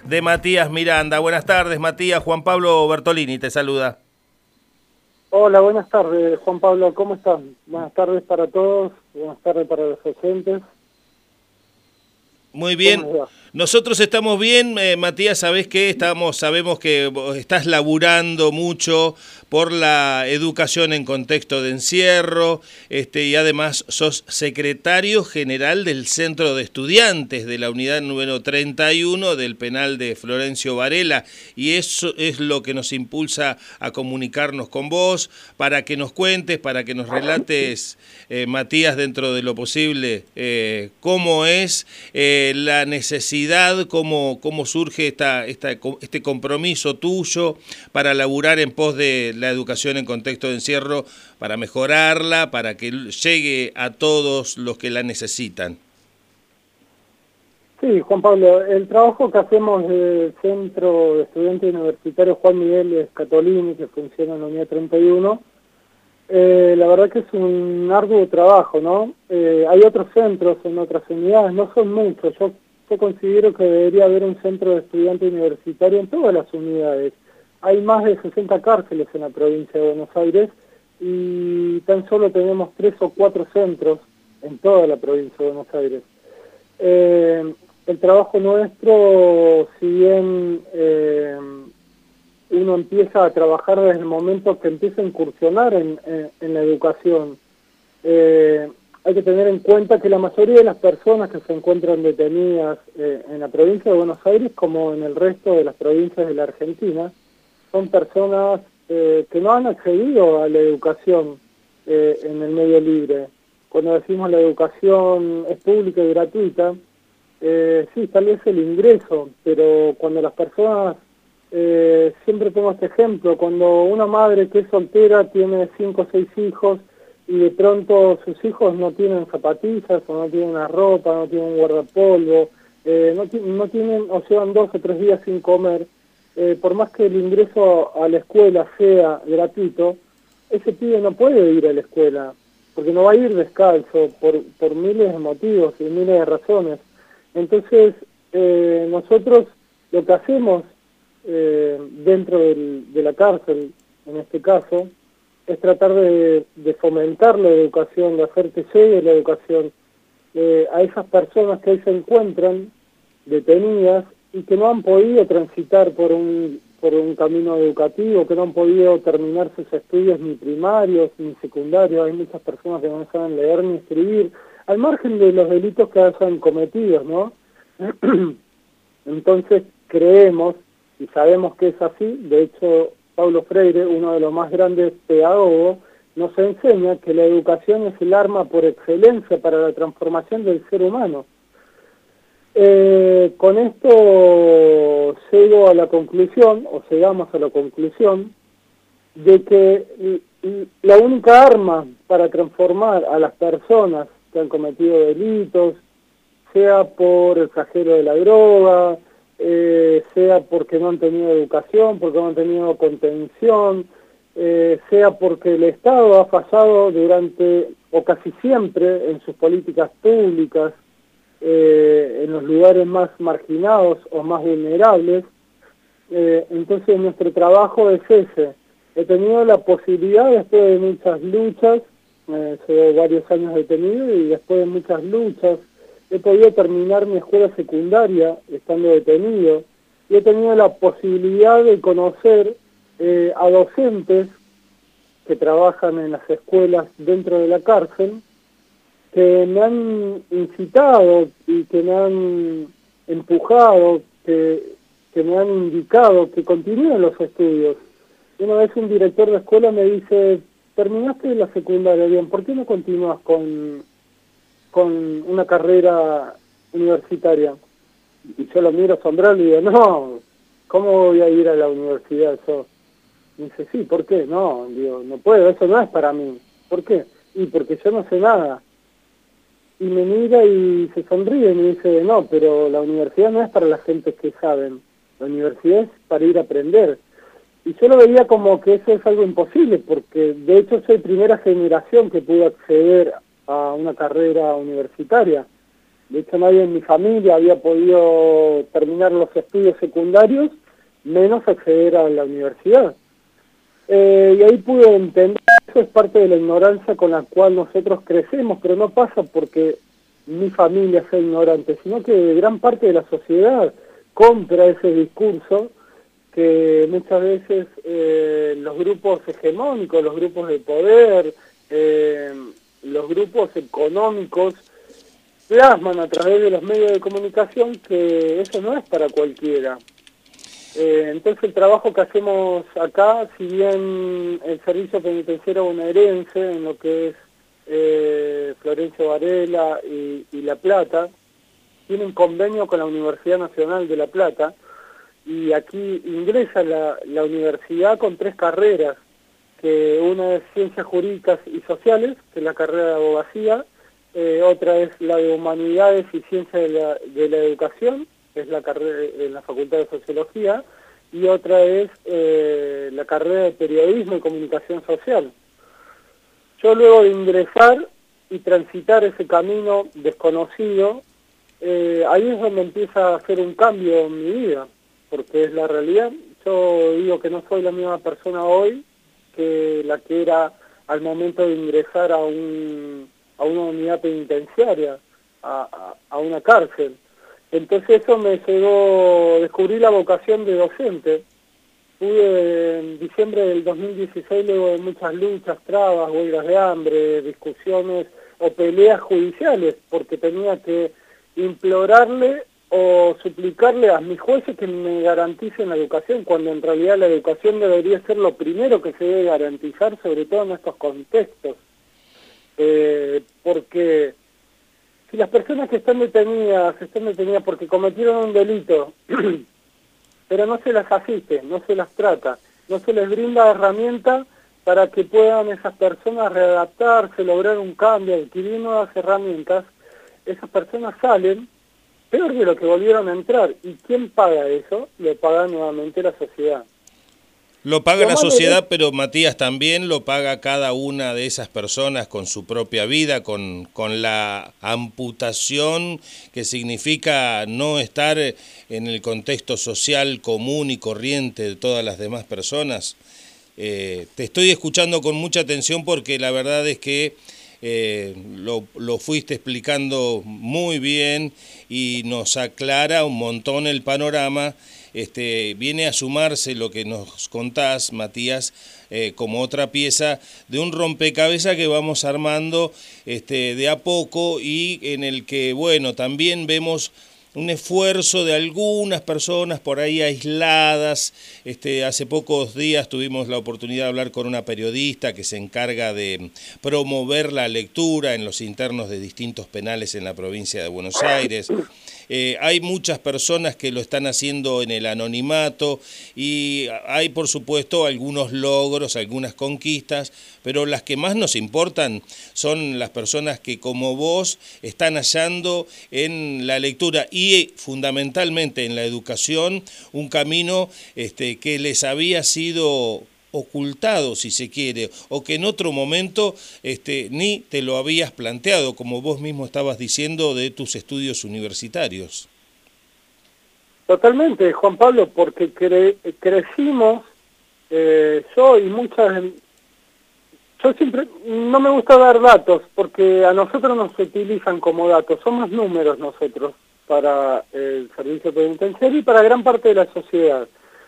de Matías Miranda. Buenas tardes, Matías. Juan Pablo Bertolini te saluda. Hola, buenas tardes, Juan Pablo, ¿cómo están? Buenas tardes para todos, buenas tardes para los oyentes. Muy bien. Nosotros estamos bien, Matías, sabés que sabemos que vos estás laburando mucho por la educación en contexto de encierro, y además sos secretario general del Centro de Estudiantes de la unidad número 31 del penal de Florencio Varela, y eso es lo que nos impulsa a comunicarnos con vos, para que nos cuentes, para que nos relates, Matías, dentro de lo posible, cómo es la necesidad, cómo surge este compromiso tuyo para laburar en pos de la educación en contexto de encierro, para mejorarla, para que llegue a todos los que la necesitan. Sí, Juan Pablo, el trabajo que hacemos del Centro de Estudiantes Universitarios Juan Miguel Scatolini, que funciona en la unidad 31, la verdad que es un arduo trabajo, ¿no? Hay otros centros en otras unidades, no son muchos. Yo considero que debería haber un centro de estudiantes universitario en todas las unidades. Hay más de 60 cárceles en la provincia de Buenos Aires y tan solo tenemos 3 o 4 centros en toda la provincia de Buenos Aires. El trabajo nuestro, si bien uno empieza a trabajar desde el momento que empieza a incursionar en la educación, hay que tener en cuenta que la mayoría de las personas que se encuentran detenidas en la provincia de Buenos Aires, como en el resto de las provincias de la Argentina, son personas que no han accedido a la educación en el medio libre. Cuando decimos la educación es pública y gratuita, sí, tal vez el ingreso, pero cuando las personas, siempre pongo este ejemplo, cuando una madre que es soltera tiene 5 o 6 hijos, y de pronto sus hijos no tienen zapatillas, o no tienen una ropa, no tienen un guardapolvo, no tienen, o llevan 2 o 3 días sin comer, por más que el ingreso a la escuela sea gratuito, ese pibe no puede ir a la escuela, porque no va a ir descalzo, por miles de motivos y miles de razones. Entonces, nosotros lo que hacemos dentro de la cárcel, en este caso, es tratar de fomentar la educación, de hacer que llegue la educación a esas personas que hoy se encuentran detenidas y que no han podido transitar por un camino educativo, que no han podido terminar sus estudios ni primarios ni secundarios. Hay muchas personas que no saben leer ni escribir, al margen de los delitos que hayan cometido, ¿no? Entonces creemos y sabemos que es así. De hecho, Paulo Freire, uno de los más grandes pedagogos, nos enseña que la educación es el arma por excelencia para la transformación del ser humano. Con esto llego a la conclusión, o llegamos a la conclusión, de que la única arma para transformar a las personas que han cometido delitos, sea por el flagelo de la droga, sea porque no han tenido educación, porque no han tenido contención, sea porque el Estado ha fallado durante, o casi siempre, en sus políticas públicas, en los lugares más marginados o más vulnerables. Entonces nuestro trabajo es ese. He tenido la posibilidad, después de muchas luchas, llevo varios años detenido, y después de muchas luchas he podido terminar mi escuela secundaria estando detenido, y he tenido la posibilidad de conocer a docentes que trabajan en las escuelas dentro de la cárcel, que me han incitado y que me han empujado, que me han indicado que continúen los estudios. Una vez un director de escuela me dice: terminaste la secundaria bien, ¿por qué no continúas con una carrera universitaria? Y yo lo miro asombrado y digo: no, ¿cómo voy a ir a la universidad yo? Me dice: sí, ¿por qué? No, digo, no puedo, eso no es para mí. ¿Por qué? Y porque yo no sé nada. Y me mira y se sonríe y me dice: no, pero la universidad no es para la gente que saben, la universidad es para ir a aprender. Y yo lo veía como que eso es algo imposible, porque de hecho soy primera generación que pudo acceder a una carrera universitaria. De hecho, nadie en mi familia había podido terminar los estudios secundarios, menos acceder a la universidad. Y ahí pude entender, eso es parte de la ignorancia con la cual nosotros crecemos, pero no pasa porque mi familia sea ignorante, sino que gran parte de la sociedad compra ese discurso que muchas veces los grupos hegemónicos, los grupos de poder, los grupos económicos plasman a través de los medios de comunicación que eso no es para cualquiera. Entonces el trabajo que hacemos acá, si bien el servicio penitenciario bonaerense, en lo que es Florencio Varela y La Plata, tiene un convenio con la Universidad Nacional de La Plata, y aquí ingresa la universidad con 3 carreras, que una es Ciencias Jurídicas y Sociales, que es la carrera de abogacía, otra es la de Humanidades y Ciencias de la Educación, que es la carrera en la Facultad de Sociología, y otra es la carrera de Periodismo y Comunicación Social. Yo luego de ingresar y transitar ese camino desconocido, ahí es donde empieza a hacer un cambio en mi vida, porque es la realidad. Yo digo que no soy la misma persona hoy que la que era al momento de ingresar a una unidad penitenciaria, a una cárcel. Entonces eso me llevó a descubrir la vocación de docente. Pude en diciembre del 2016, luego de muchas luchas, trabas, huelgas de hambre, discusiones o peleas judiciales, porque tenía que implorarle o suplicarle a mis jueces que me garanticen la educación, cuando en realidad la educación debería ser lo primero que se debe garantizar, sobre todo en estos contextos. Porque si las personas que están detenidas porque cometieron un delito, pero no se las asiste, no se las trata, no se les brinda herramientas para que puedan esas personas readaptarse, lograr un cambio, adquirir nuevas herramientas, esas personas salen peor de lo que volvieron a entrar. ¿Y quién paga eso? Lo paga nuevamente la sociedad. Lo paga la sociedad, pero Matías, también lo paga cada una de esas personas con su propia vida, con la amputación que significa no estar en el contexto social común y corriente de todas las demás personas. Te estoy escuchando con mucha atención porque la verdad es que lo fuiste explicando muy bien y nos aclara un montón el panorama. Viene a sumarse lo que nos contás, Matías, como otra pieza de un rompecabezas que vamos armando de a poco, y en el que, bueno, también vemos un esfuerzo de algunas personas por ahí aisladas. Hace pocos días tuvimos la oportunidad de hablar con una periodista que se encarga de promover la lectura en los internos de distintos penales en la provincia de Buenos Aires. Hay muchas personas que lo están haciendo en el anonimato y hay, por supuesto, algunos logros, algunas conquistas, pero las que más nos importan son las personas que, como vos, están hallando en la lectura y fundamentalmente en la educación un camino que les había sido ocultado, si se quiere, o que en otro momento ni te lo habías planteado, como vos mismo estabas diciendo de tus estudios universitarios. Totalmente, Juan Pablo, porque crecimos, yo y muchas... Yo siempre, no me gusta dar datos, porque a nosotros nos utilizan como datos, somos números nosotros para el servicio penitenciario y para gran parte de la sociedad.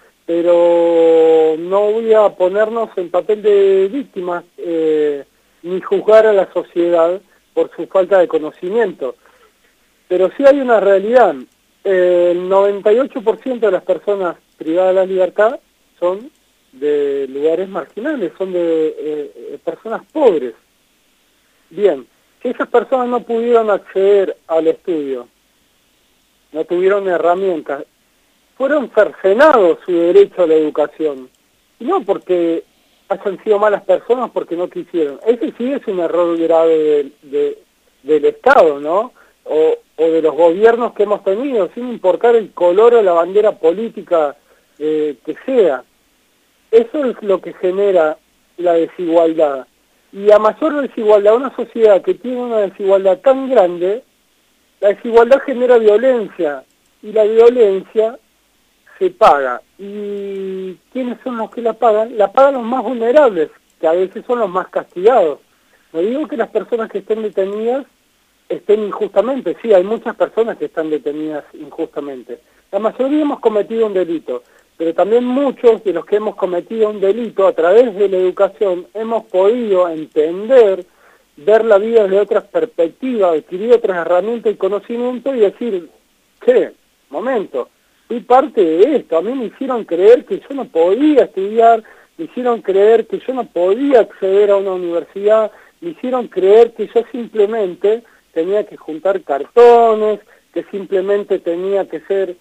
Pero no voy a ponernos en papel de víctimas ni juzgar a la sociedad por su falta de conocimiento. Pero sí hay una realidad. El 98% de las personas privadas de la libertad son de lugares marginales, son de personas pobres. Bien, si esas personas no pudieron acceder al estudio, no tuvieron herramientas, fueron cercenados su derecho a la educación, y no porque hayan sido malas personas, porque no quisieron. Ese sí es un error grave del Estado, ¿no? O de los gobiernos que hemos tenido, sin importar el color o la bandera política que sea. Eso es lo que genera la desigualdad. Y a mayor desigualdad, una sociedad que tiene una desigualdad tan grande, la desigualdad genera violencia y la violencia se paga. ¿Y quiénes son los que la pagan? La pagan los más vulnerables, que a veces son los más castigados. No digo que las personas que estén detenidas estén injustamente, sí, hay muchas personas que están detenidas injustamente. La mayoría hemos cometido un delito, pero también muchos de los que hemos cometido un delito a través de la educación hemos podido entender, ver la vida desde otras perspectivas, adquirir otras herramientas y conocimiento y decir, che, momento, fui parte de esto, a mí me hicieron creer que yo no podía estudiar, me hicieron creer que yo no podía acceder a una universidad, me hicieron creer que yo simplemente tenía que juntar cartones, que simplemente tenía que ser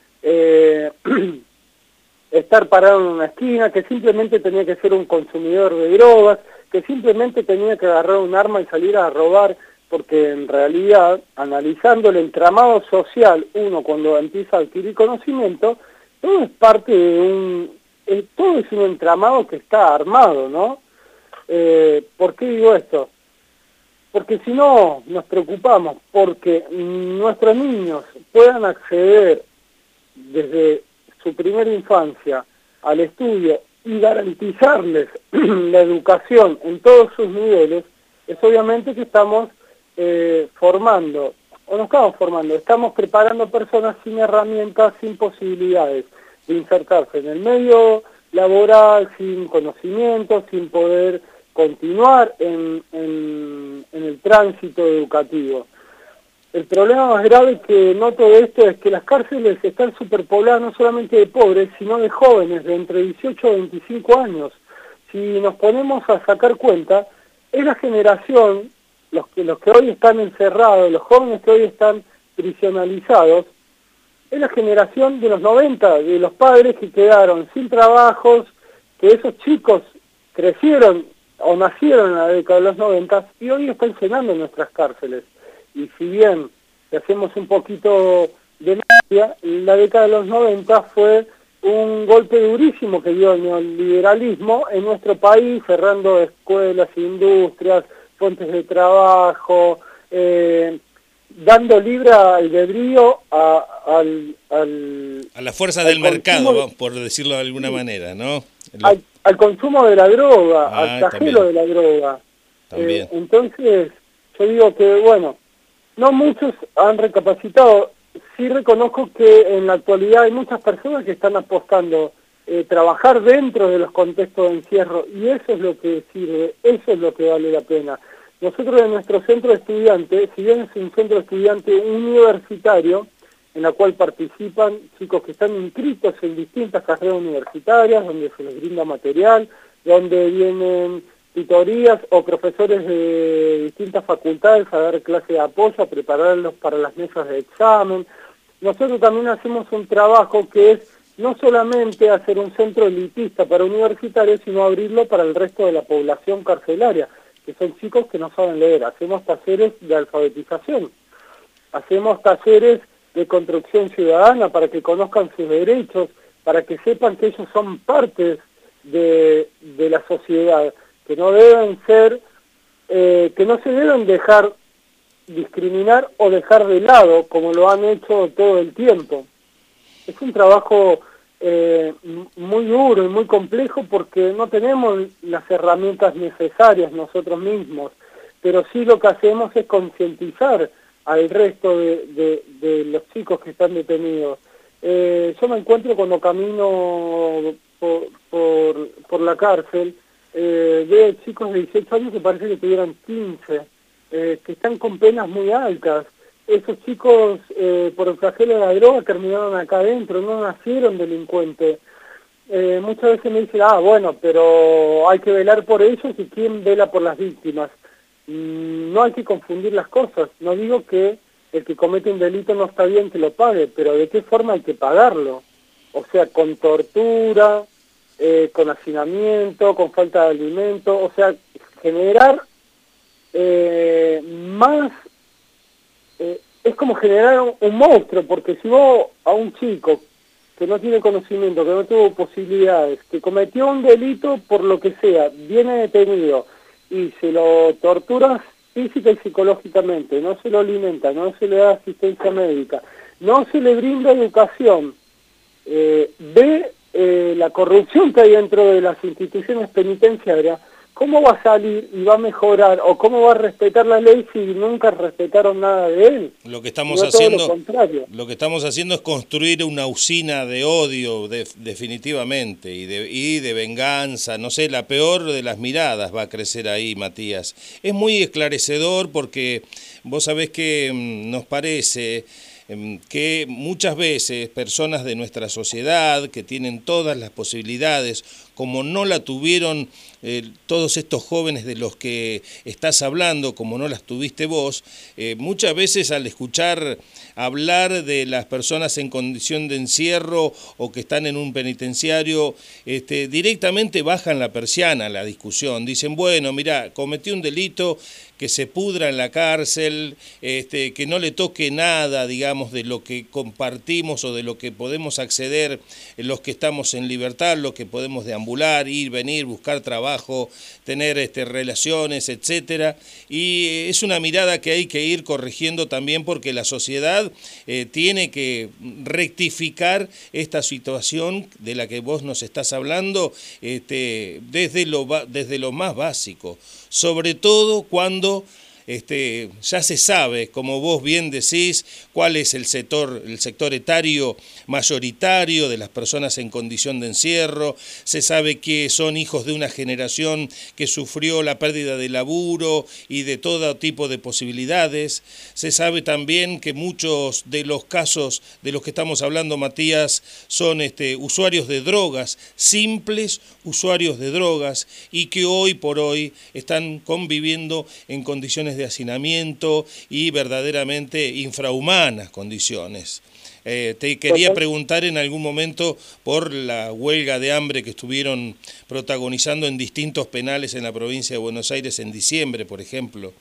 estar parado en una esquina, que simplemente tenía que ser un consumidor de drogas, que simplemente tenía que agarrar un arma y salir a robar, porque en realidad, analizando el entramado social, uno cuando empieza a adquirir conocimiento, todo es parte de todo es un entramado que está armado, ¿no? ¿Por qué digo esto? Porque si no nos preocupamos porque nuestros niños puedan acceder desde su primera infancia al estudio y garantizarles la educación en todos sus niveles, es obviamente que estamos formando, o no estamos formando, estamos preparando personas sin herramientas, sin posibilidades de insertarse en el medio laboral, sin conocimiento, sin poder continuar en el tránsito educativo. El problema más grave que noto de esto es que las cárceles están superpobladas no solamente de pobres, sino de jóvenes de entre 18 y 25 años. Si nos ponemos a sacar cuenta, es la generación, los que hoy están encerrados, los jóvenes que hoy están prisionalizados, es la generación de los 90, de los padres que quedaron sin trabajos, que esos chicos crecieron o nacieron en la década de los 90 y hoy están llenando nuestras cárceles. Y si bien si hacemos un poquito de memoria, la década de los 90 fue un golpe durísimo que dio el neoliberalismo en nuestro país, cerrando escuelas, industrias, fuentes de trabajo, dando libre albedrío a la fuerza del mercado, por decirlo de alguna manera, ¿no? Al consumo de la droga, al flagelo de la droga. Entonces, yo digo que, bueno, no muchos han recapacitado. Sí reconozco que en la actualidad hay muchas personas que están apostando trabajar dentro de los contextos de encierro, y eso es lo que sirve, eso es lo que vale la pena. Nosotros en nuestro centro de estudiantes, si bien es un centro de estudiantes universitario, en la cual participan chicos que están inscritos en distintas carreras universitarias, donde se les brinda material, donde vienen tutorías o profesores de distintas facultades a dar clases de apoyo, a prepararlos para las mesas de examen. Nosotros también hacemos un trabajo que es no solamente hacer un centro elitista para universitarios, sino abrirlo para el resto de la población carcelaria, que son chicos que no saben leer. Hacemos talleres de alfabetización, hacemos talleres de construcción ciudadana para que conozcan sus derechos, para que sepan que ellos son parte de la sociedad, que no deben ser, que no se deben dejar discriminar o dejar de lado como lo han hecho todo el tiempo. Es un trabajo muy duro y muy complejo porque no tenemos las herramientas necesarias nosotros mismos, pero sí lo que hacemos es concientizar al resto de los chicos que están detenidos. Yo me encuentro cuando camino por la cárcel, veo chicos de 18 años que parece que tuvieran 15, que están con penas muy altas. Esos chicos, por el flagelo de la droga, terminaron acá adentro, no nacieron delincuentes. Muchas veces me dicen, bueno, pero hay que velar por ellos, y ¿quién vela por las víctimas? No hay que confundir las cosas. No digo que el que comete un delito no está bien que lo pague, pero ¿de qué forma hay que pagarlo? O sea, con tortura, con hacinamiento, con falta de alimento, o sea, generar más... es como generar un monstruo, porque si vos a un chico que no tiene conocimiento, que no tuvo posibilidades, que cometió un delito por lo que sea, viene detenido y se lo torturas física y psicológicamente, no se lo alimenta, no se le da asistencia médica, no se le brinda educación, ve la corrupción que hay dentro de las instituciones penitenciarias, ¿cómo va a salir y va a mejorar o cómo va a respetar la ley si nunca respetaron nada de él? Lo que estamos haciendo, lo que estamos haciendo es construir una usina de odio, definitivamente, y de venganza. No sé, la peor de las miradas va a crecer ahí, Matías. Es muy esclarecedor porque vos sabés que nos parece que muchas veces personas de nuestra sociedad que tienen todas las posibilidades, como no la tuvieron todos estos jóvenes de los que estás hablando, como no las tuviste vos, muchas veces al escuchar hablar de las personas en condición de encierro o que están en un penitenciario, directamente bajan la persiana a la discusión. Dicen, bueno, mirá, cometí un delito, que se pudra en la cárcel, que no le toque nada, digamos, de lo que compartimos o de lo que podemos acceder los que estamos en libertad, los que podemos deambular, ir, venir, buscar trabajo, tener relaciones, etcétera. Y es una mirada que hay que ir corrigiendo también porque la sociedad tiene que rectificar esta situación de la que vos nos estás hablando desde lo más básico, sobre todo cuando ya se sabe, como vos bien decís, cuál es el sector etario mayoritario de las personas en condición de encierro, se sabe que son hijos de una generación que sufrió la pérdida de laburo y de todo tipo de posibilidades, se sabe también que muchos de los casos de los que estamos hablando, Matías, son usuarios de drogas, simples usuarios de drogas, y que hoy por hoy están conviviendo en condiciones de hacinamiento y verdaderamente infrahumanas condiciones. Te quería preguntar en algún momento por la huelga de hambre que estuvieron protagonizando en distintos penales en la provincia de Buenos Aires en diciembre, por ejemplo.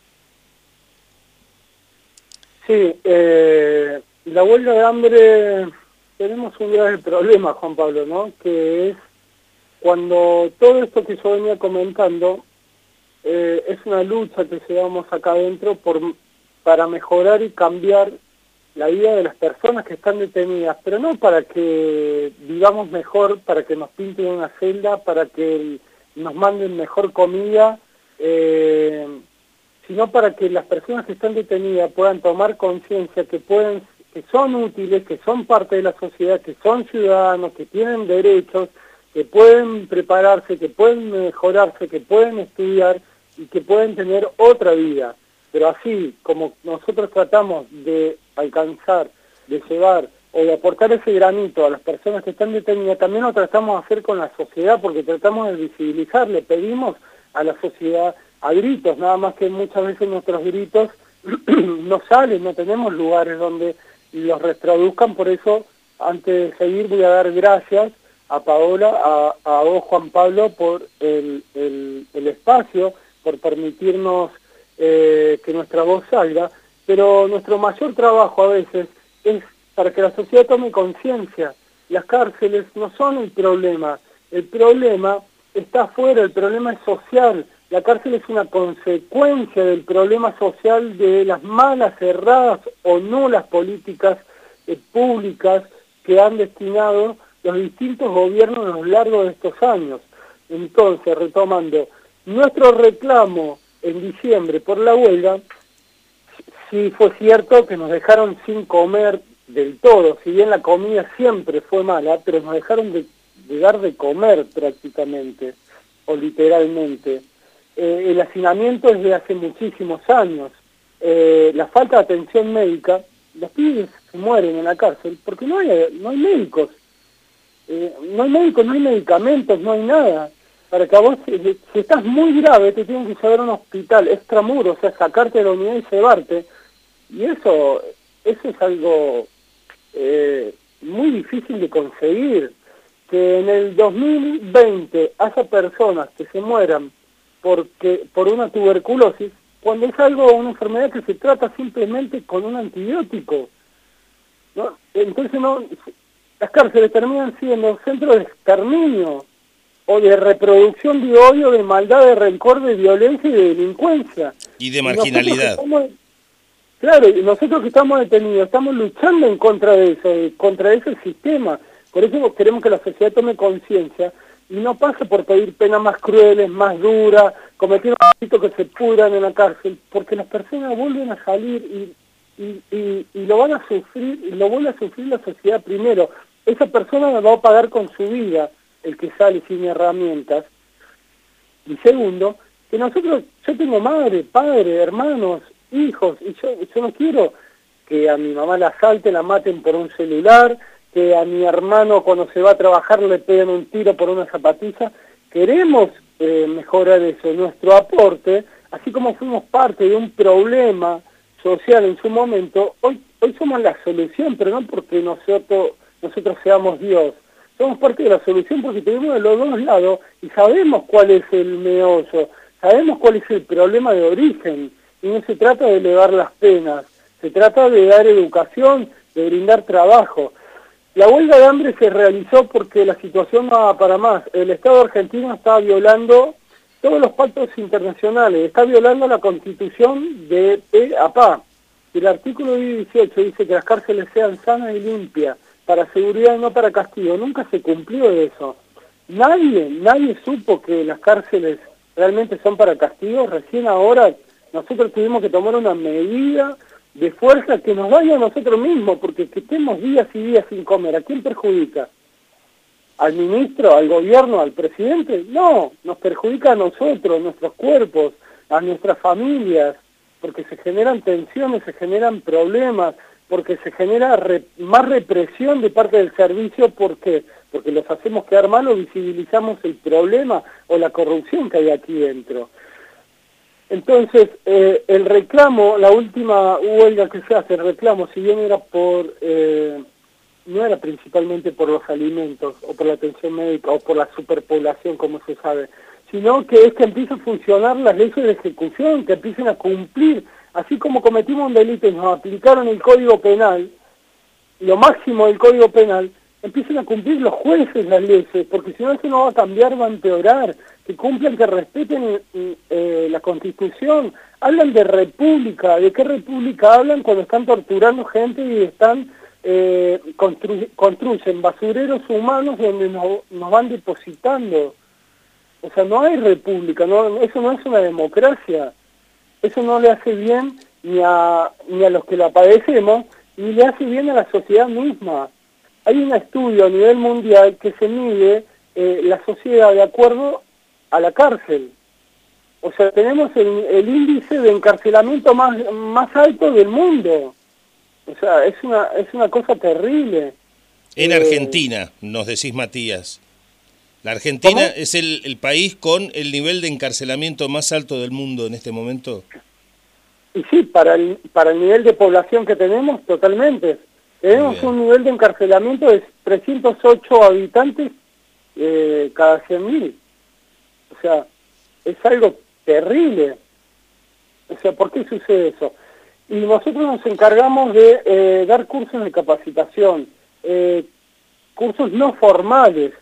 Sí, la huelga de hambre, tenemos un grave problema, Juan Pablo, ¿no? Que es cuando todo esto que yo venía comentando, es una lucha que llevamos acá adentro para mejorar y cambiar la vida de las personas que están detenidas, pero no para que vivamos mejor, para que nos pinten una celda, para que nos manden mejor comida, sino para que las personas que están detenidas puedan tomar conciencia que son útiles, que son parte de la sociedad, que son ciudadanos, que tienen derechos, que pueden prepararse, que pueden mejorarse, que pueden estudiar y que pueden tener otra vida. Pero así como nosotros tratamos de alcanzar, de llevar o de aportar ese granito a las personas que están detenidas, también lo tratamos de hacer con la sociedad, porque tratamos de visibilizar, le pedimos a la sociedad a gritos, nada más que muchas veces nuestros gritos no salen, no tenemos lugares donde los reproduzcan. Por eso, antes de seguir, voy a dar gracias a Paola, a vos, Juan Pablo, por el espacio, por permitirnos que nuestra voz salga, pero nuestro mayor trabajo a veces es para que la sociedad tome conciencia. Las cárceles no son el problema está afuera, el problema es social. La cárcel es una consecuencia del problema social de las malas, erradas o nulas políticas públicas que han destinado los distintos gobiernos a lo largo de estos años. Entonces, retomando, nuestro reclamo en diciembre por la huelga, sí fue cierto que nos dejaron sin comer del todo, si bien la comida siempre fue mala, pero nos dejaron de dar de comer prácticamente, o literalmente. El hacinamiento es de hace muchísimos años. La falta de atención médica, los pibes se mueren en la cárcel porque no hay médicos. No hay médicos, no hay medicamentos, no hay nada. Para que a vos, si estás muy grave, te tienen que llevar a un hospital extramuros, o sea, sacarte de la unidad y llevarte. Y eso es algo muy difícil de conseguir. Que en el 2020 haya personas que se mueran por una tuberculosis, cuando es una enfermedad que se trata simplemente con un antibiótico, ¿no? Entonces las cárceles terminan siendo centros de exterminio o de reproducción de odio, de maldad, de rencor, de violencia y de delincuencia. Y de marginalidad. Claro, y nosotros que estamos detenidos, estamos luchando en contra de eso, contra ese sistema. Por eso queremos que la sociedad tome conciencia y no pase por pedir penas más crueles, más duras, cometer un delito que se pudran en la cárcel, porque las personas vuelven a salir y lo van a sufrir, y lo vuelve a sufrir la sociedad primero. Esa persona la va a pagar con su vida, el que sale sin herramientas. Y segundo, que nosotros, yo tengo madre, padre, hermanos, hijos, y yo no quiero que a mi mamá la asalten, la maten por un celular, que a mi hermano cuando se va a trabajar le peguen un tiro por una zapatilla. Queremos mejorar eso, nuestro aporte, así como fuimos parte de un problema social en su momento, hoy somos la solución, pero no porque nosotros seamos Dios. Somos parte de la solución porque tenemos de los dos lados y sabemos cuál es el meollo, sabemos cuál es el problema de origen. Y no se trata de elevar las penas, se trata de dar educación, de brindar trabajo. La huelga de hambre se realizó porque la situación no va para más. El Estado argentino está violando todos los pactos internacionales, está violando la Constitución de PAPA. El artículo 18 dice que las cárceles sean sanas y limpias, para seguridad y no para castigo. Nunca se cumplió eso. Nadie supo que las cárceles realmente son para castigo. Recién ahora nosotros tuvimos que tomar una medida de fuerza que nos vaya a nosotros mismos, porque que estemos días y días sin comer, ¿a quién perjudica? ¿Al ministro, al gobierno, al presidente? No, nos perjudica a nosotros, nuestros cuerpos, a nuestras familias, porque se generan tensiones, se generan problemas, porque se genera más represión de parte del servicio. ¿Por qué? Porque los hacemos quedar mal o visibilizamos el problema o la corrupción que hay aquí dentro. Entonces, el reclamo, la última huelga que se hace, el reclamo, si bien era no era principalmente por los alimentos, o por la atención médica, o por la superpoblación, como se sabe, sino que es que empiecen a funcionar las leyes de ejecución, que empiecen a cumplir, así como cometimos un delito y nos aplicaron el Código Penal, lo máximo del Código Penal, empiecen a cumplir los jueces las leyes, porque si no eso no va a cambiar, va a empeorar. Que cumplan, que respeten la Constitución. Hablan de república. ¿De qué república hablan cuando están torturando gente y están construyen basureros humanos donde nos van depositando? O sea, no hay república, eso no es una democracia. Eso no le hace bien ni a los que la padecemos, ni le hace bien a la sociedad misma. Hay un estudio a nivel mundial que se mide la sociedad de acuerdo a la cárcel. O sea, tenemos el índice de encarcelamiento más alto del mundo. O sea, es una cosa terrible. En Argentina, nos decís, Matías. ¿La Argentina es el país con el nivel de encarcelamiento más alto del mundo en este momento? Y sí, para el nivel de población que tenemos, totalmente. Tenemos un nivel de encarcelamiento de 308 habitantes cada 100.000. O sea, es algo terrible. O sea, ¿por qué sucede eso? Y nosotros nos encargamos de dar cursos de capacitación, cursos no formales,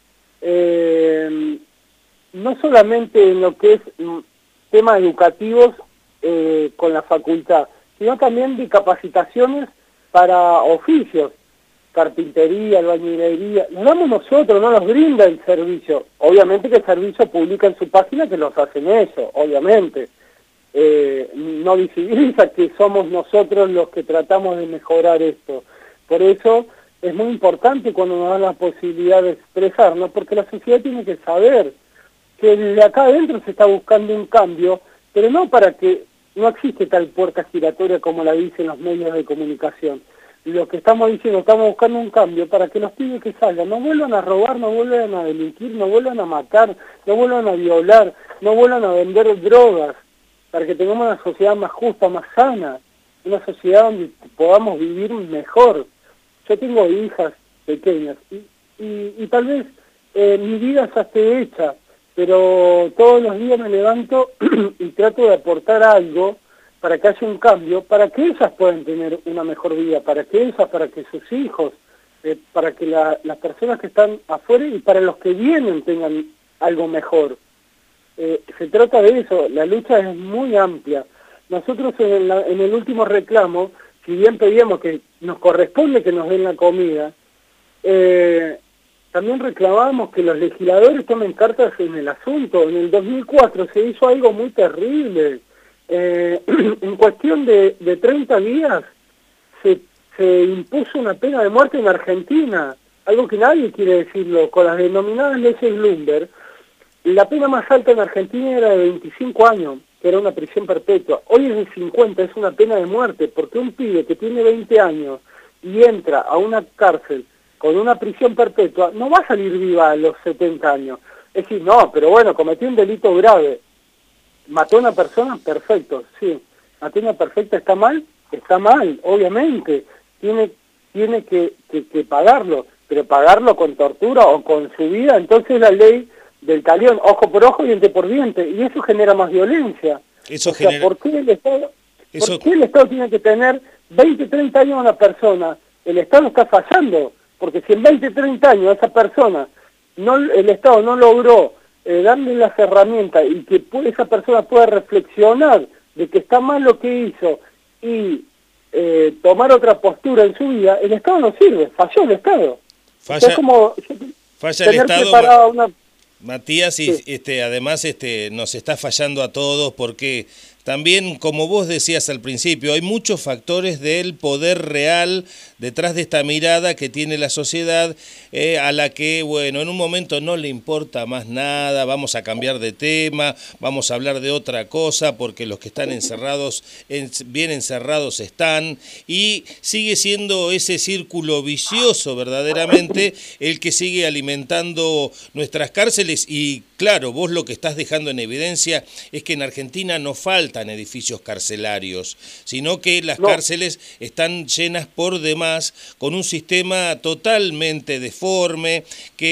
no solamente en lo que es temas educativos con la facultad, sino también de capacitaciones para oficios, carpintería, albañilería. Los damos nosotros, no los brinda el servicio. Obviamente que el servicio publica en su página que los hacen eso, obviamente. No visibiliza que somos nosotros los que tratamos de mejorar esto. Por eso es muy importante cuando nos dan la posibilidad de expresarnos, porque la sociedad tiene que saber que desde acá adentro se está buscando un cambio, pero no para que no existe tal puerta giratoria como la dicen los medios de comunicación. Lo que estamos diciendo, estamos buscando un cambio para que los pibes que salgan no vuelvan a robar, no vuelvan a delinquir, no vuelvan a matar, no vuelvan a violar, no vuelvan a vender drogas, para que tengamos una sociedad más justa, más sana, una sociedad donde podamos vivir mejor. Yo tengo hijas pequeñas y tal vez mi vida ya esté hecha, pero todos los días me levanto y trato de aportar algo para que haya un cambio, para que ellas puedan tener una mejor vida, para que sus hijos, para que las personas que están afuera y para los que vienen tengan algo mejor. Se trata de eso, la lucha es muy amplia. nosotros en el último reclamo, si bien pedíamos que nos corresponde que nos den la comida, también reclamábamos que los legisladores tomen cartas en el asunto. En el 2004 se hizo algo muy terrible. En cuestión de 30 días se impuso una pena de muerte en Argentina, algo que nadie quiere decirlo, con las denominadas leyes Bloomberg. La pena más alta en Argentina era de 25 años, que era una prisión perpetua. Hoy es de 50, es una pena de muerte, porque un pibe que tiene 20 años y entra a una cárcel con una prisión perpetua, no va a salir viva a los 70 años. Es decir, no, pero bueno, cometió un delito grave. ¿Mató a una persona? Perfecto, sí. ¿Mató a una perfecta está mal? Está mal, obviamente. Tiene que pagarlo, pero pagarlo con tortura o con su vida, entonces la ley del talión, ojo por ojo, diente por diente, y eso genera más violencia. Eso genera... ¿por qué el Estado tiene que tener 20, 30 años a una persona? El Estado está fallando, porque si en 20, 30 años esa persona, el Estado no logró darle las herramientas y que esa persona pueda reflexionar de que está mal lo que hizo y tomar otra postura en su vida, el Estado no sirve, falló el Estado. Falla, es como falla el Estado, Matías, y sí. Además nos está fallando a todos porque también, como vos decías al principio, hay muchos factores del poder real detrás de esta mirada que tiene la sociedad, a la que, bueno, en un momento no le importa más nada, vamos a cambiar de tema, vamos a hablar de otra cosa, porque los que están encerrados, bien encerrados están, y sigue siendo ese círculo vicioso verdaderamente el que sigue alimentando nuestras cárceles. Y claro, vos lo que estás dejando en evidencia es que en Argentina no faltan edificios carcelarios, sino que las cárceles están llenas por demás, con un sistema totalmente deforme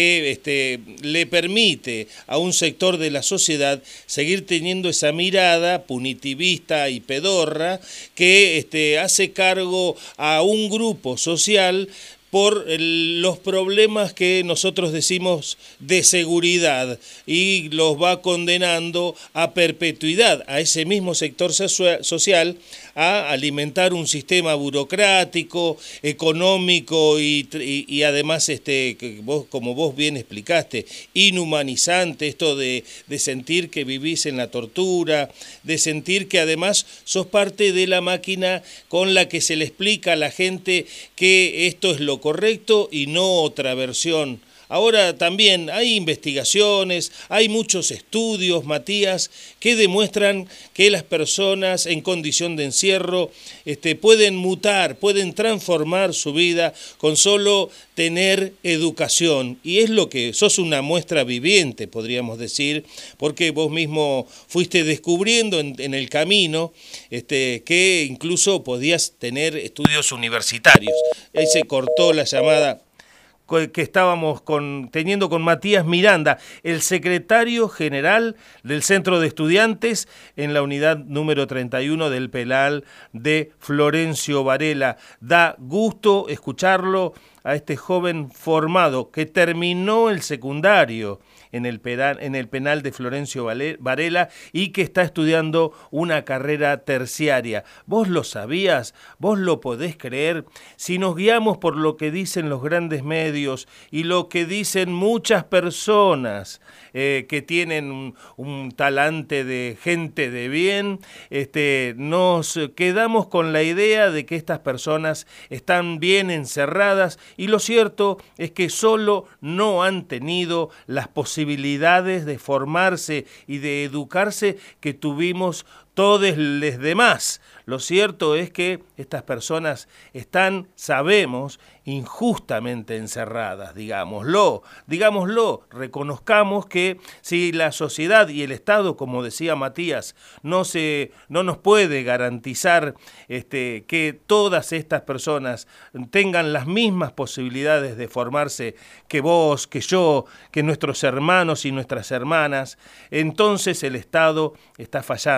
que le permite a un sector de la sociedad seguir teniendo esa mirada punitivista y pedorra que hace cargo a un grupo social por los problemas que nosotros decimos de seguridad, y los va condenando a perpetuidad a ese mismo sector social a alimentar un sistema burocrático, económico y además, como vos bien explicaste, inhumanizante, esto de sentir que vivís en la tortura, de sentir que además sos parte de la máquina con la que se le explica a la gente que esto es lo correcto y no otra versión. Ahora también hay investigaciones, hay muchos estudios, Matías, que demuestran que las personas en condición de encierro pueden mutar, pueden transformar su vida con solo tener educación. Y es lo que sos una muestra viviente, podríamos decir, porque vos mismo fuiste descubriendo en el camino que incluso podías tener estudios universitarios. Ahí se cortó la llamada que estábamos teniendo con Matías Miranda, el secretario general del Centro de Estudiantes en la unidad número 31 del penal de Florencio Varela. Da gusto escucharlo a este joven formado que terminó el secundario en el penal de Florencio Varela y que está estudiando una carrera terciaria. ¿Vos lo sabías? ¿Vos lo podés creer? Si nos guiamos por lo que dicen los grandes medios y lo que dicen muchas personas que tienen un talante de gente de bien, nos quedamos con la idea de que estas personas están bien encerradas, y lo cierto es que solo no han tenido las posibilidades de formarse y de educarse que tuvimos todos los demás. Lo cierto es que estas personas están, sabemos, injustamente encerradas, digámoslo, reconozcamos que si la sociedad y el Estado, como decía Matías, no nos puede garantizar que todas estas personas tengan las mismas posibilidades de formarse que vos, que yo, que nuestros hermanos y nuestras hermanas, entonces el Estado está fallando.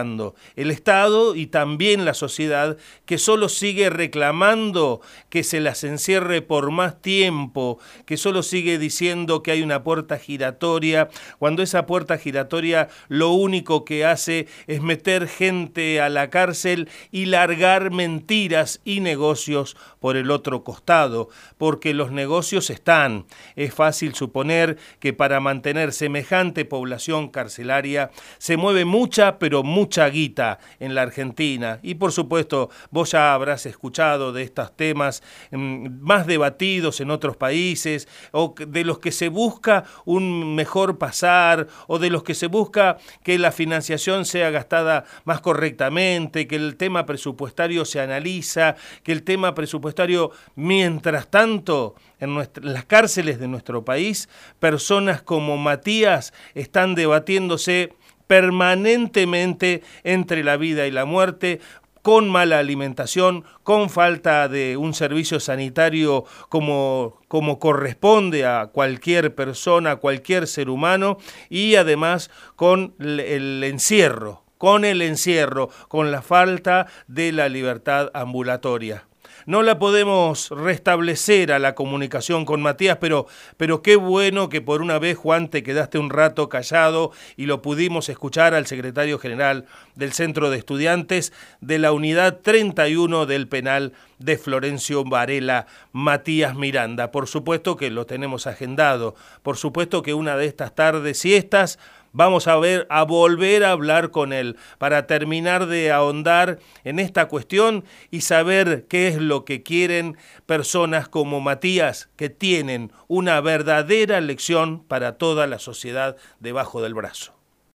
el Estado y también la sociedad, que solo sigue reclamando que se las encierre por más tiempo, que solo sigue diciendo que hay una puerta giratoria, cuando esa puerta giratoria lo único que hace es meter gente a la cárcel y largar mentiras y negocios por el otro costado, porque los negocios están. Es fácil suponer que para mantener semejante población carcelaria se mueve mucha, pero mucha guita en la Argentina. Y por supuesto, vos ya habrás escuchado de estos temas más debatidos en otros países, o de los que se busca un mejor pasar, o de los que se busca que la financiación sea gastada más correctamente, que el tema presupuestario se analiza, que el tema presupuestario, mientras tanto, en las cárceles de nuestro país, personas como Matías están debatiéndose permanentemente entre la vida y la muerte, con mala alimentación, con falta de un servicio sanitario como corresponde a cualquier persona, a cualquier ser humano, y además con el encierro, con la falta de la libertad ambulatoria. No la podemos restablecer a la comunicación con Matías, pero qué bueno que por una vez, Juan, te quedaste un rato callado y lo pudimos escuchar al secretario general del Centro de Estudiantes de la Unidad 31 del Penal de Florencio Varela, Matías Miranda. Por supuesto que lo tenemos agendado, por supuesto que una de estas tardes siestas vamos a volver a hablar con él para terminar de ahondar en esta cuestión y saber qué es lo que quieren personas como Matías, que tienen una verdadera lección para toda la sociedad debajo del brazo.